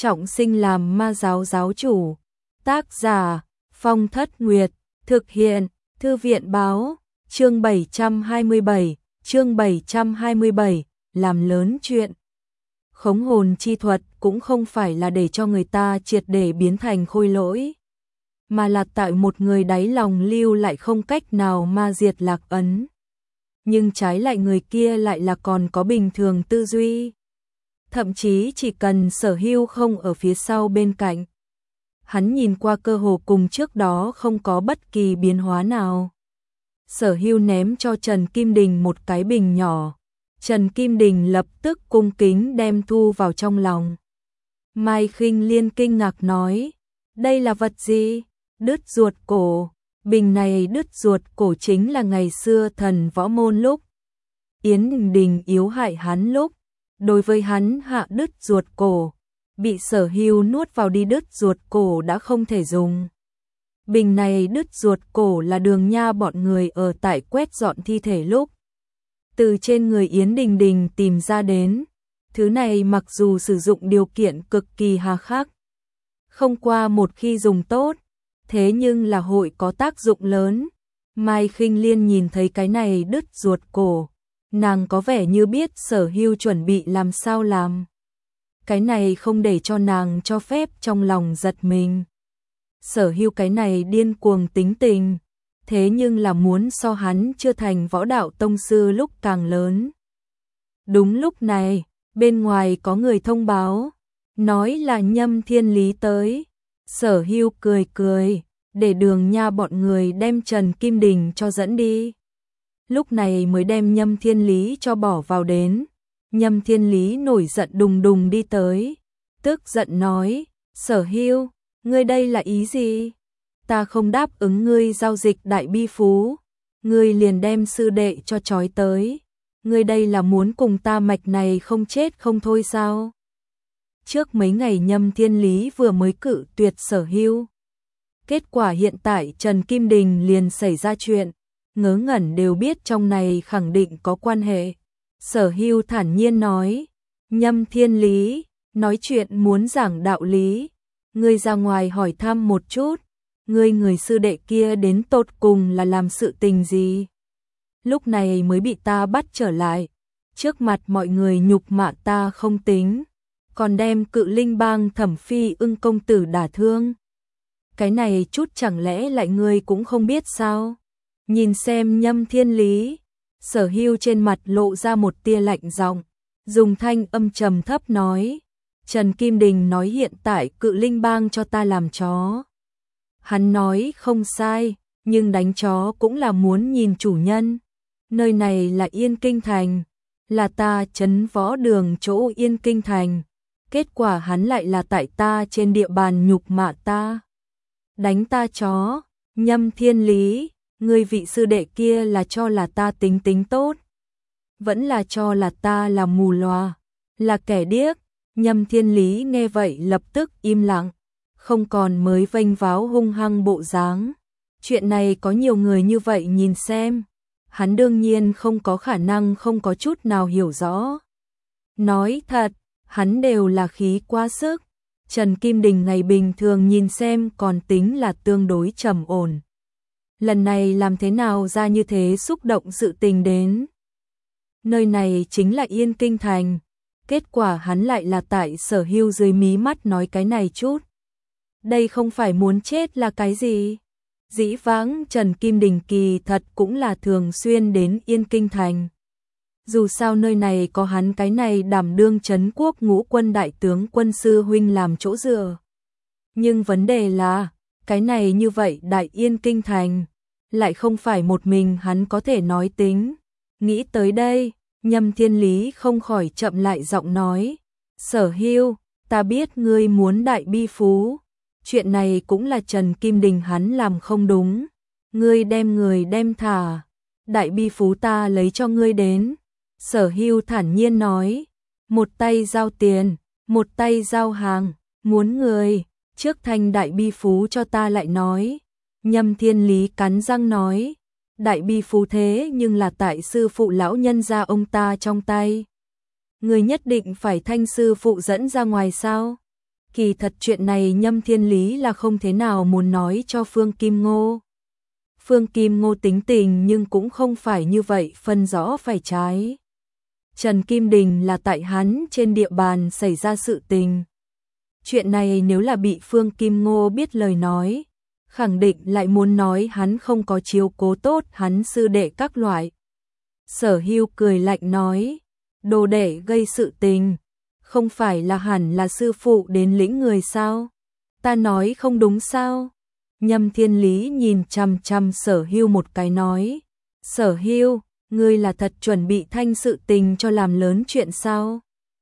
trọng sinh làm ma giáo giáo chủ. Tác giả Phong Thất Nguyệt. Thực hiện Thư viện báo. Chương 727, làm lớn chuyện. Khống hồn chi thuật cũng không phải là để cho người ta triệt để biến thành khôi lỗi, mà là tại một người đáy lòng lưu lại không cách nào ma diệt lạc ấn. Nhưng trái lại người kia lại là còn có bình thường tư duy. Thậm chí chỉ cần Sở Hưu không ở phía sau bên cạnh, hắn nhìn qua cơ hồ cùng trước đó không có bất kỳ biến hóa nào. Sở Hưu ném cho Trần Kim Đình một cái bình nhỏ. Trần Kim Đình lập tức cung kính đem thu vào trong lòng. Mai Khinh Liên kinh ngạc nói, đây là vật gì? Đứt ruột cổ. Bình này đứt ruột cổ chính là ngày xưa thần võ môn lúc Yến Đình yếu hại hắn lúc, đối với hắn hạ đứt ruột cổ, bị Sở Hưu nuốt vào đi, đứt ruột cổ đã không thể dùng. Bình này đứt ruột cổ là Đường Nha bọn người ở tại quét dọn thi thể lúc từ trên người Yến Đình Đình tìm ra đến. Thứ này mặc dù sử dụng điều kiện cực kỳ hà khắc, không qua một khi dùng tốt, thế nhưng là hội có tác dụng lớn. Mai Khinh Liên nhìn thấy cái này đứt ruột cổ, nàng có vẻ như biết Sở Hưu chuẩn bị làm sao làm. Cái này không để cho nàng cho phép trong lòng giật mình. Sở Hưu cái này điên cuồng tính tình, thế nhưng là muốn so hắn chưa thành võ đạo tông sư lúc càng lớn. Đúng lúc này, bên ngoài có người thông báo, nói là Nhâm Thiên Lý tới. Sở Hưu cười cười, để Đường Nha bọn người đem Trần Kim Đình cho dẫn đi. Lúc này mới đem Nhâm Thiên Lý cho bỏ vào đến. Nhâm Thiên Lý nổi giận đùng đùng đi tới, tức giận nói, Sở Hưu, ngươi đây là ý gì? Ta không đáp ứng ngươi giao dịch đại bi phú, ngươi liền đem sư đệ cho trói tới. Ngươi đây là muốn cùng ta mạch này không chết không thôi sao? Trước mấy ngày Nhâm Thiên Lý vừa mới cự tuyệt Sở Hưu. Kết quả hiện tại Trần Kim Đình liền xảy ra chuyện, ngớ ngẩn đều biết trong này khẳng định có quan hệ. Sở Hưu thản nhiên nói, Nhâm Thiên Lý, nói chuyện muốn giảng đạo lý, ngươi ra ngoài hỏi thăm một chút, ngươi người sư đệ kia đến tột cùng là làm sự tình gì? Lúc này mới bị ta bắt trở lại, trước mặt mọi người nhục mạ ta không tính, còn đem Cự Linh Bang Thẩm Phi Ưng công tử đả thương. Cái này chút chẳng lẽ lại ngươi cũng không biết sao? Nhìn xem Nhâm Thiên Lý. Sở Hưu trên mặt lộ ra một tia lạnh giọng, dùng thanh âm trầm thấp nói, Trần Kim Đình nói hiện tại Cự Linh Bang cho ta làm chó. Hắn nói không sai, nhưng đánh chó cũng là muốn nhìn chủ nhân. Nơi này là Yên Kinh Thành, là ta trấn võ đường chỗ Yên Kinh Thành. Kết quả hắn lại là tại ta trên địa bàn nhục mạ ta, đánh ta chó. Nhâm Thiên Lý, ngươi vị sư đệ kia là cho là ta tính tính tốt, vẫn là cho là ta là mù lòa, là kẻ điếc? Nhâm Thiên Lý nghe vậy lập tức im lặng, không còn mới vênh váo hung hăng bộ dáng. Chuyện này có nhiều người như vậy nhìn xem, hắn đương nhiên không có khả năng không có chút nào hiểu rõ. Nói thật, hắn đều là khí quá sức. Trần Kim Đình ngày bình thường nhìn xem còn tính là tương đối trầm ổn, lần này làm thế nào ra như thế xúc động sự tình đến. Nơi này chính là Yên Kinh Thành, kết quả hắn lại là tại Sở Hưu dưới mí mắt nói cái này chút. Đây không phải muốn chết là cái gì? Dĩ vãng Trần Kim Đình kỳ thật cũng là thường xuyên đến Yên Kinh Thành. Dù sao nơi này có hắn cái này đảm đương trấn quốc ngũ quân đại tướng quân sư huynh làm chỗ dựa. Nhưng vấn đề là, cái này như vậy đại Yên Kinh Thành, lại không phải một mình hắn có thể nói tính. Nghĩ tới đây, Nhâm Thiên Lý không khỏi chậm lại giọng nói, Sở Hưu, ta biết ngươi muốn đại bi phú, chuyện này cũng là Trần Kim Đình hắn làm không đúng, ngươi đem người đem thả, đại bi phú ta lấy cho ngươi đến. Sở Hưu thản nhiên nói, một tay giao tiền, một tay giao hàng, muốn người, trước thành đại bi phú cho ta lại nói. Nhâm Thiên Lý cắn răng nói, đại bi phú thế nhưng là tại sư phụ lão nhân gia ông ta trong tay. Người nhất định phải thanh sư phụ dẫn ra ngoài sao? Kỳ thật chuyện này Nhâm Thiên Lý là không thế nào muốn nói cho Phương Kim Ngô. Phương Kim Ngô tính tình nhưng cũng không phải như vậy phân rõ phải trái. Trần Kim Đình là tại hắn trên địa bàn xảy ra sự tình. Chuyện này nếu là bị Phương Kim Ngô biết lời nói, khẳng định lại muốn nói hắn không có chiếu cố tốt hắn sư đệ các loại. Sở Hưu cười lạnh nói, đồ đệ gây sự tình, không phải là hẳn là sư phụ đến lĩnh người sao? Ta nói không đúng sao? Nhâm Thiên Lý nhìn chằm chằm Sở Hưu một cái nói, Sở Hưu, ngươi là thật chuẩn bị thanh sự tình cho làm lớn chuyện sao?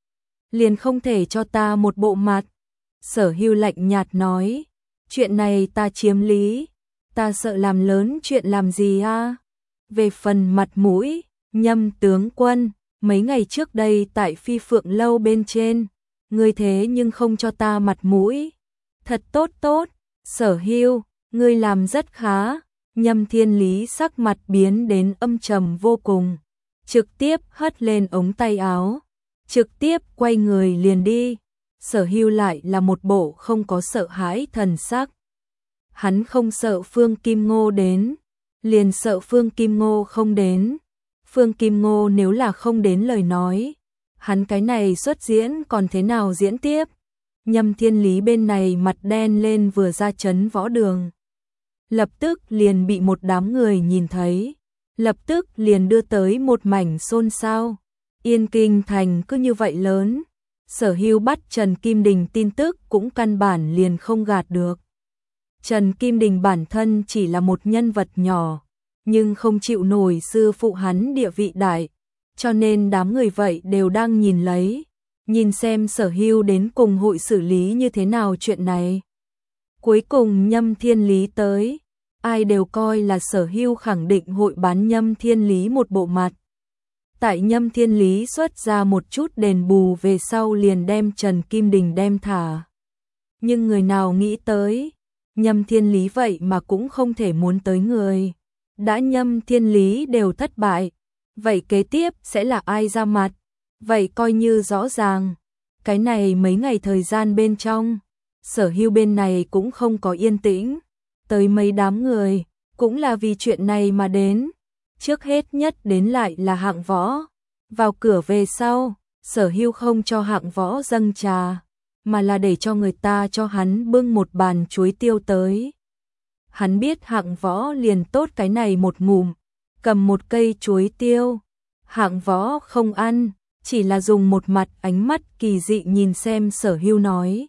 Liền không thể cho ta một bộ mặt. Sở Hưu lạnh nhạt nói, chuyện này ta chiếm lý, ta sợ làm lớn chuyện làm gì a? Về phần mặt mũi, Nhâm tướng quân, mấy ngày trước đây tại Phi Phượng lâu bên trên, ngươi thế nhưng không cho ta mặt mũi. Thật tốt tốt, Sở Hưu, ngươi làm rất khá. Nhâm Thiên Lý sắc mặt biến đến âm trầm vô cùng, trực tiếp hất lên ống tay áo, trực tiếp quay người liền đi. Sở Hưu lại là một bộ không có sợ hãi thần sắc. Hắn không sợ Phương Kim Ngô đến, liền sợ Phương Kim Ngô không đến. Phương Kim Ngô nếu là không đến lời nói, hắn cái này xuất diễn còn thế nào diễn tiếp. Nhâm Thiên Lý bên này mặt đen lên vừa ra trấn võ đường. Lập tức liền bị một đám người nhìn thấy, lập tức liền đưa tới một mảnh xôn xao. Yên Kinh thành cứ như vậy lớn, Sở Hưu bắt Trần Kim Đình tin tức cũng căn bản liền không gạt được. Trần Kim Đình bản thân chỉ là một nhân vật nhỏ, nhưng không chịu nổi sư phụ hắn địa vị đại, cho nên đám người vậy đều đang nhìn lấy, nhìn xem Sở Hưu đến cùng hội xử lý như thế nào chuyện này. Cuối cùng Nhâm Thiên Lý tới, ai đều coi là Sở Hưu khẳng định hội bán Nhâm Thiên Lý một bộ mặt. Tại Nhâm Thiên Lý xuất ra một chút đền bù về sau liền đem Trần Kim Đình đem thả. Nhưng người nào nghĩ tới, Nhâm Thiên Lý vậy mà cũng không thể muốn tới người. Đã Nhâm Thiên Lý đều thất bại, vậy kế tiếp sẽ là ai ra mặt? Vậy coi như rõ ràng, cái này mấy ngày thời gian bên trong, Sở Hưu bên này cũng không có yên tĩnh, tới mấy đám người, cũng là vì chuyện này mà đến. Trước hết nhất đến lại là Hạng Võ. Vào cửa về sau, Sở Hưu không cho Hạng Võ dâng trà, mà là để cho người ta cho hắn bưng một bàn chuối tiêu tới. Hắn biết Hạng Võ liền tốt cái này một ngụm, cầm một cây chuối tiêu. Hạng Võ không ăn, chỉ là dùng một mặt ánh mắt kỳ dị nhìn xem Sở Hưu nói.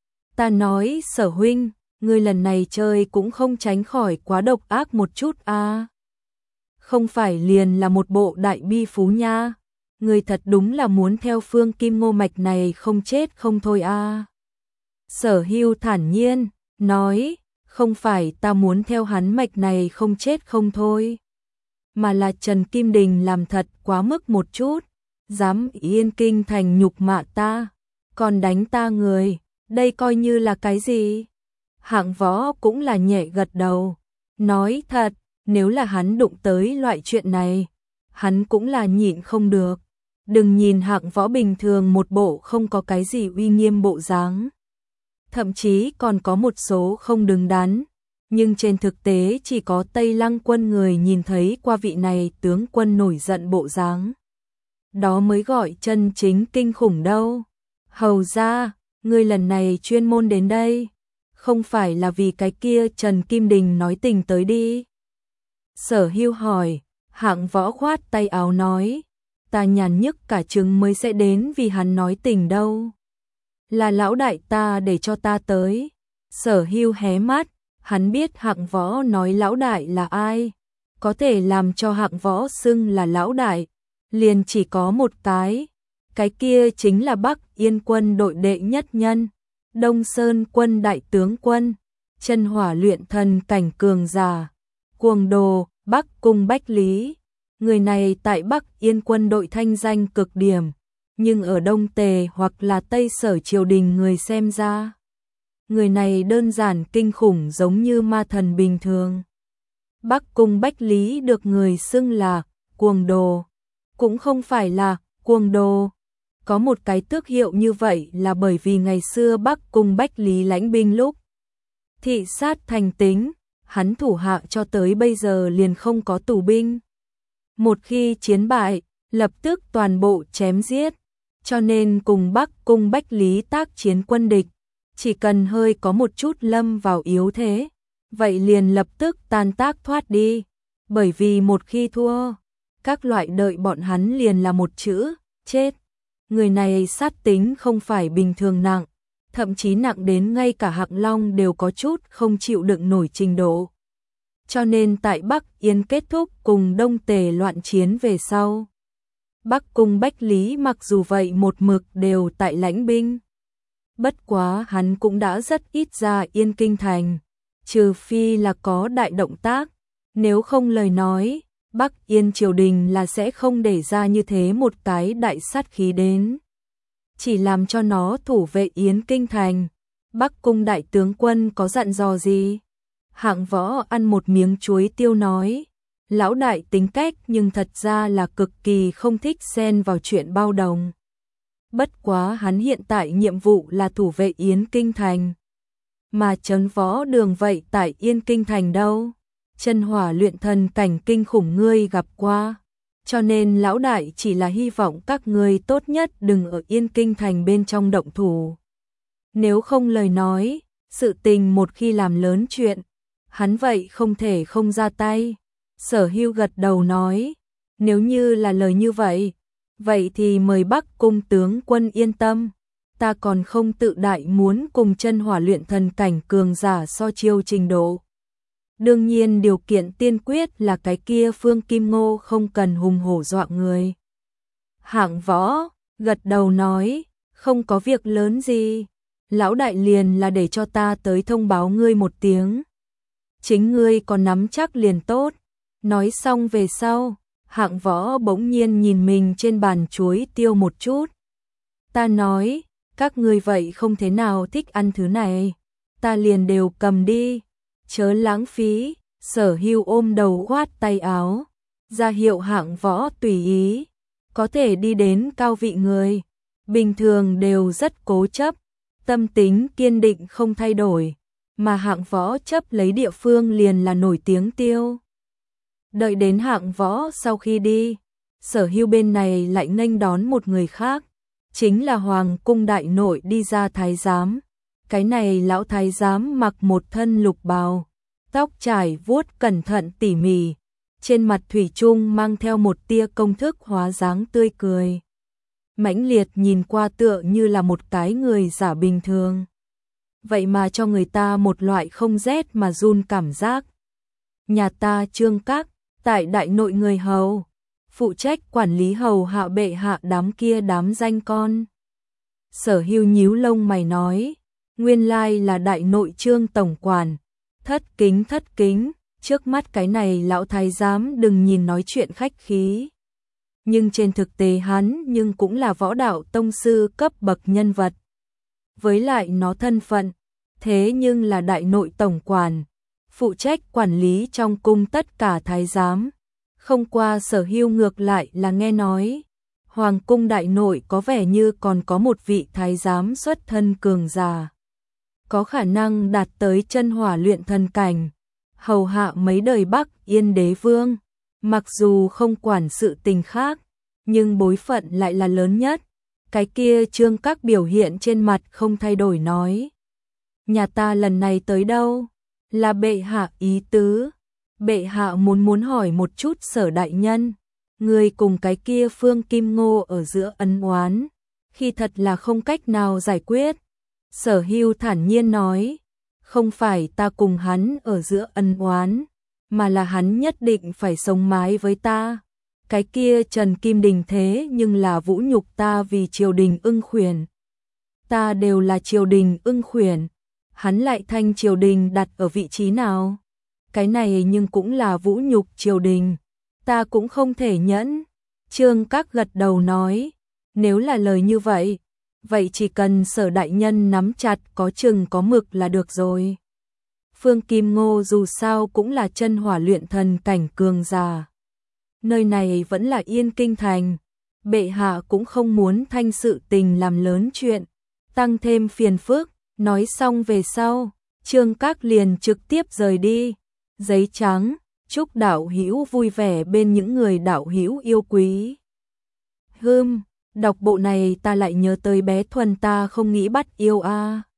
Ta nói Sở huynh, ngươi lần này chơi cũng không tránh khỏi quá độc ác một chút a. Không phải liền là một bộ đại bi phú nha, ngươi thật đúng là muốn theo Phương Kim Ngô mạch này không chết không thôi a. Sở Hưu thản nhiên nói, không phải ta muốn theo hắn mạch này không chết không thôi, mà là Trần Kim Đình làm thật quá mức một chút, dám Yên Kinh thành nhục mạ ta, còn đánh ta người, đây coi như là cái gì? Hạng Võ cũng là nhẹ gật đầu, nói thật, nếu là hắn đụng tới loại chuyện này, hắn cũng là nhịn không được. Đừng nhìn Hạng Võ bình thường một bộ không có cái gì uy nghiêm bộ dáng, thậm chí còn có một số không đứng đắn, nhưng trên thực tế chỉ có Tây Lăng quân người nhìn thấy qua vị này tướng quân nổi giận bộ dáng. Đó mới gọi chân chính kinh khủng đâu. Hầu ra, ngươi lần này chuyên môn đến đây, không phải là vì cái kia Trần Kim Đình nói tình tới đi. Sở Hưu hỏi, Hạng Võ khoát tay áo nói, ta nhàn nhức cả trứng mới sẽ đến vì hắn nói tình đâu. Là lão đại ta để cho ta tới. Sở Hưu hé mắt, hắn biết Hạng Võ nói lão đại là ai, có thể làm cho Hạng Võ xưng là lão đại, liền chỉ có một cái kia chính là Bắc Yên quân đội đệ nhất nhân, Đông Sơn quân đại tướng quân, chân hỏa luyện thần cảnh cường giả, cuồng đồ, Bắc cung Bách Lý. Người này tại Bắc Yên quân đội thanh danh cực điểm, nhưng ở Đông Tề hoặc là Tây Sở triều đình người xem ra, người này đơn giản kinh khủng giống như ma thần bình thường. Bắc cung Bách Lý được người xưng là cuồng đồ, cũng không phải là cuồng đồ, Có một cái tước hiệu như vậy là bởi vì ngày xưa Bắc Cung Bách Lý lãnh binh lúc thị sát thành tính, hắn thủ hạ cho tới bây giờ liền không có tù binh. Một khi chiến bại, lập tức toàn bộ chém giết, cho nên cùng Bắc Cung Bách Lý tác chiến quân địch, chỉ cần hơi có một chút lâm vào yếu thế, vậy liền lập tức tan tác thoát đi, bởi vì một khi thua, các loại đợi bọn hắn liền là một chữ, chết. Người này sát tính không phải bình thường nặng, thậm chí nặng đến ngay cả Hạng Long đều có chút không chịu đựng nổi trình độ. Cho nên tại Bắc Yên kết thúc cùng Đông Tề loạn chiến về sau, Bắc Cung Bách Lý mặc dù vậy một mực đều tại lãnh binh. Bất quá hắn cũng đã rất ít ra Yên Kinh thành, trừ phi là có đại động tác, nếu không lời nói, Bắc Yên triều đình là sẽ không để ra như thế một cái đại sát khí đến. Chỉ làm cho nó thủ vệ Yến Kinh thành. Bắc Cung đại tướng quân có dặn dò gì? Hạng Võ ăn một miếng chuối tiêu nói, lão đại tính cách nhưng thật ra là cực kỳ không thích xen vào chuyện bao đồng. Bất quá hắn hiện tại nhiệm vụ là thủ vệ Yến Kinh thành. Mà Trấn Võ Đường vậy tại Yên Kinh thành đâu? Chân hỏa luyện thần cảnh kinh khủng ngươi gặp qua. Cho nên lão đại chỉ là hy vọng các ngươi tốt nhất đừng ở Yên Kinh thành bên trong động thủ. Nếu không lời nói, sự tình một khi làm lớn chuyện, hắn vậy không thể không ra tay. Sở Hưu gật đầu nói, nếu như là lời như vậy, vậy thì mời Bắc Cung tướng quân yên tâm, ta còn không tự đại muốn cùng chân hỏa luyện thần cảnh cường giả so chiêu trình độ. Đương nhiên điều kiện tiên quyết là cái kia Phương Kim Ngô không cần hùng hổ dọa người. Hạng Võ gật đầu nói, không có việc lớn gì, lão đại liền là để cho ta tới thông báo ngươi một tiếng. Chính ngươi còn nắm chắc liền tốt. Nói xong về sau, Hạng Võ bỗng nhiên nhìn mình trên bàn chuối tiêu một chút. Ta nói, các ngươi vậy không thế nào thích ăn thứ này, ta liền đều cầm đi, chớ lãng phí. Sở Hưu ôm đầu khoát tay áo, ra hiệu Hạng Võ tùy ý, có thể đi đến cao vị người, bình thường đều rất cố chấp, tâm tính kiên định không thay đổi, mà Hạng Võ chấp lấy địa phương liền là nổi tiếng tiêu. Đợi đến Hạng Võ sau khi đi, Sở Hưu bên này lại nghênh đón một người khác, chính là Hoàng cung đại nội đi ra thái giám. Cái này lão thái giám mặc một thân lục bào, tóc trải vuốt cẩn thận tỉ mỉ, trên mặt thủy chung mang theo một tia công thức hóa dáng tươi cười. Mãnh liệt nhìn qua tựa như là một cái người giả bình thường. Vậy mà cho người ta một loại không rét mà run cảm giác. Nhà ta Trương Các, tại đại nội người hầu, phụ trách quản lý hầu hạ bệ hạ đám kia đám danh con. Sở Hưu nhíu lông mày nói, nguyên lai là đại nội Trương tổng quản. Thất kính, trước mắt cái này lão thái giám đừng nhìn nói chuyện khách khí. Nhưng trên thực tế hắn nhưng cũng là võ đạo tông sư cấp bậc nhân vật. Với lại nó thân phận, thế nhưng là đại nội tổng quản, phụ trách quản lý trong cung tất cả thái giám. Không qua Sở Hưu ngược lại là nghe nói, Hoàng cung đại nội có vẻ như còn có một vị thái giám xuất thân cường giả, có khả năng đạt tới chân hỏa luyện thần cảnh, hầu hạ mấy đời Bắc Yên đế vương, mặc dù không quản sự tình khác, nhưng bối phận lại là lớn nhất. Cái kia Trương Các biểu hiện trên mặt không thay đổi nói, nhà ta lần này tới đâu, là bệ hạ ý tứ, bệ hạ muốn hỏi một chút Sở đại nhân, người cùng cái kia Phương Kim Ngô ở giữa ân oán, khi thật là không cách nào giải quyết. Sở Hưu thản nhiên nói, không phải ta cùng hắn ở giữa ân oán, mà là hắn nhất định phải sống mái với ta. Cái kia Trần Kim Đình thế nhưng là vũ nhục ta vì triều đình ưng khuyển. Ta đều là triều đình ưng khuyển, hắn lại thanh triều đình đặt ở vị trí nào? Cái này nhưng cũng là vũ nhục triều đình, ta cũng không thể nhẫn. Trương Các gật đầu nói, nếu là lời như vậy, vậy chỉ cần Sở đại nhân nắm chặt có chừng có mực là được rồi. Phương Kim Ngô dù sao cũng là chân hỏa luyện thần cảnh cường giả. Nơi này vẫn là Yên Kinh thành, Bệ hạ cũng không muốn thanh sự tình làm lớn chuyện, tăng thêm phiền phức. Nói xong về sau, Trương Các liền trực tiếp rời đi. Giấy trắng, chúc đạo hữu vui vẻ bên những người đạo hữu yêu quý. Đọc bộ này ta lại nhớ tới bé Thuần, ta không nghĩ bắt yêu a.